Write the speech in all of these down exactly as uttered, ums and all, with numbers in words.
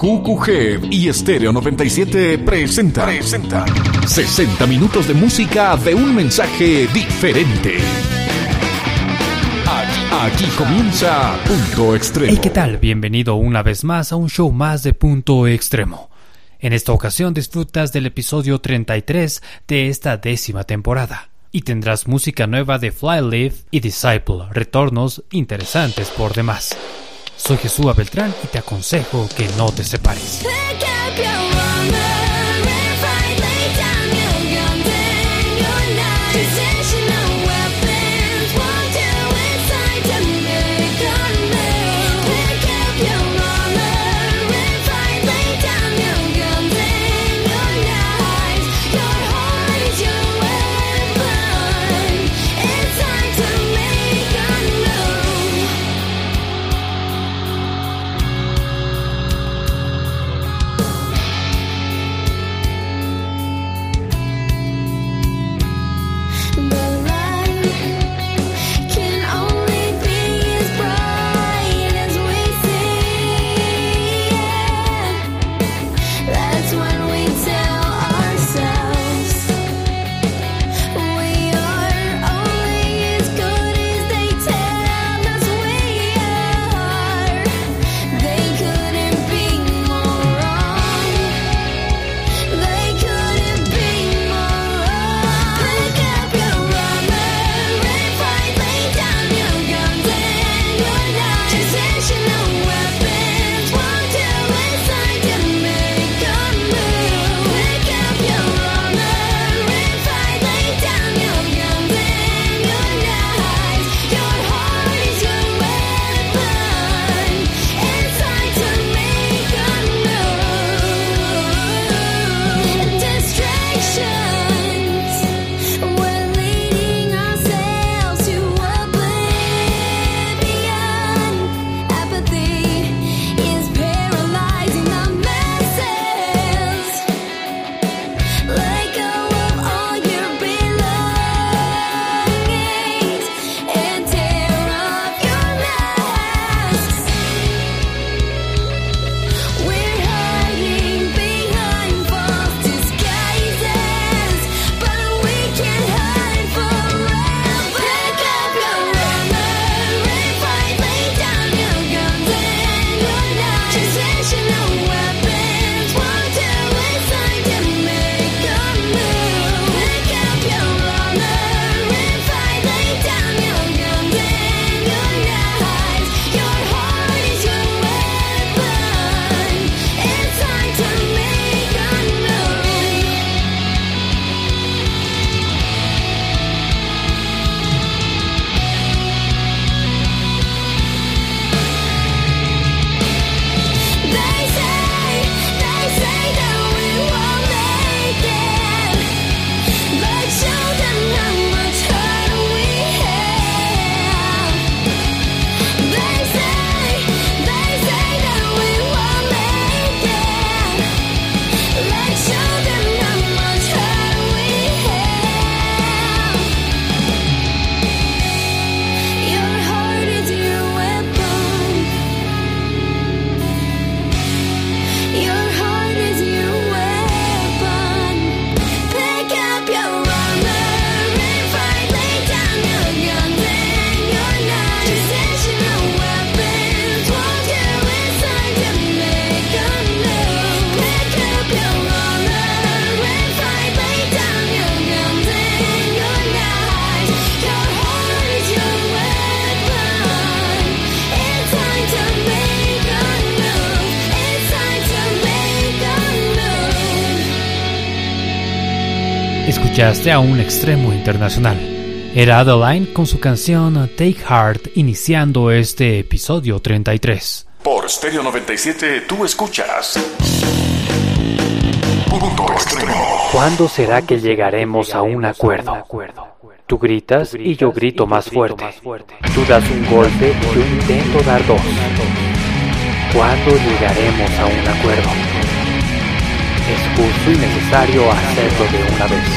Q Q G y Estéreo noventa y siete presenta, presenta sesenta minutos de música de un mensaje diferente. Aquí, aquí comienza Punto Extremo. Hey, ¿qué tal? Bienvenido una vez más a un show más de Punto Extremo. En esta ocasión disfrutas del episodio treinta y tres de esta décima temporada y tendrás música nueva de Flyleaf y Disciple, retornos interesantes por demás. Soy Jesús Beltrán y te aconsejo que no te separes. Escuchaste a un extremo internacional. Era Adeline con su canción Take Heart, iniciando este episodio treinta y tres. Por Estéreo noventa y siete tú escuchas Punto Extremo. ¿Cuándo será que llegaremos a un acuerdo? Tú gritas y yo grito más fuerte. Tú das un golpe y yo intento dar dos. ¿Cuándo llegaremos a un acuerdo? Es justo y necesario hacerlo de una vez.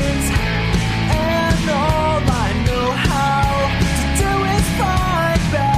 And all I know how to do is fight back.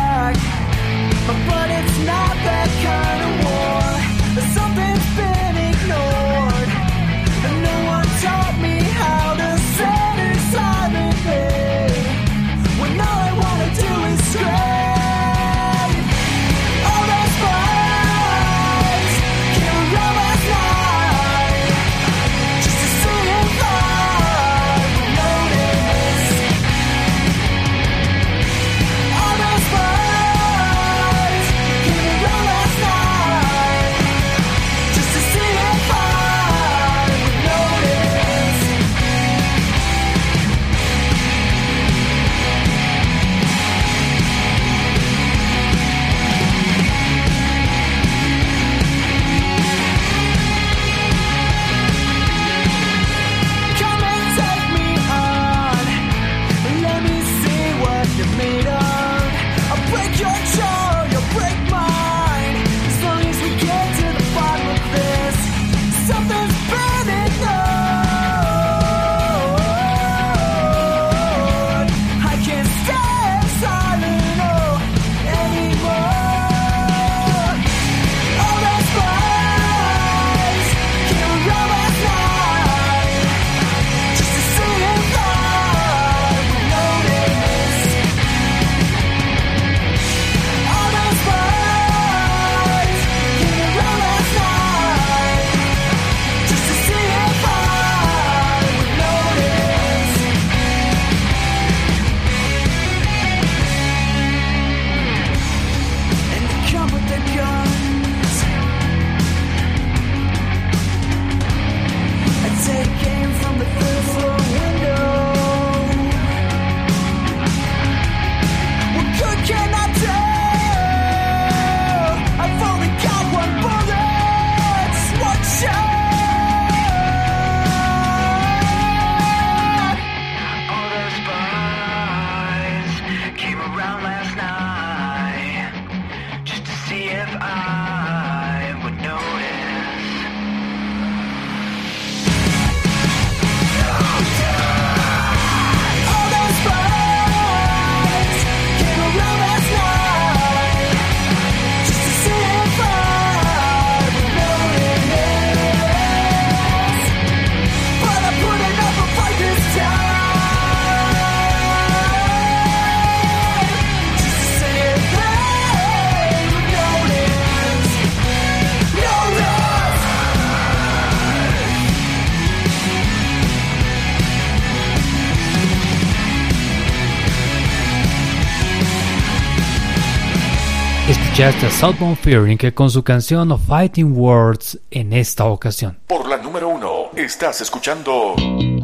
Escuchaste a Southbound Fearing que con su canción Fighting Words en esta ocasión. Por la número uno, estás escuchando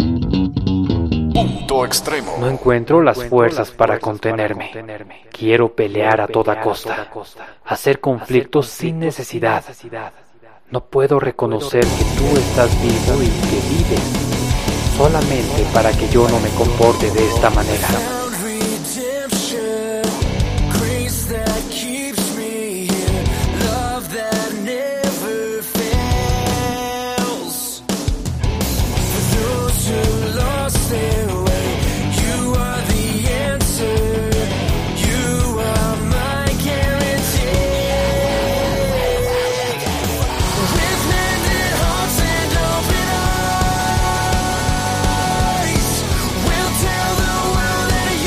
Punto Extremo. No encuentro las fuerzas para contenerme. Quiero pelear a toda costa. Hacer conflictos sin necesidad. No puedo reconocer que tú estás vivo y que vives solamente para que yo no me comporte de esta manera. We'll tell the world that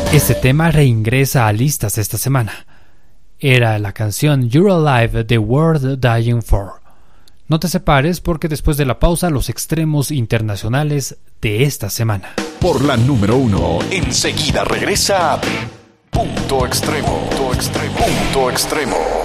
Este tema reingresa a listas esta semana. Era la canción You're Alive, The World Dying For. No te separes porque después de la pausa los extremos internacionales de esta semana. Por la número uno, enseguida regresa Punto Extremo. Punto Extremo. Punto Extremo.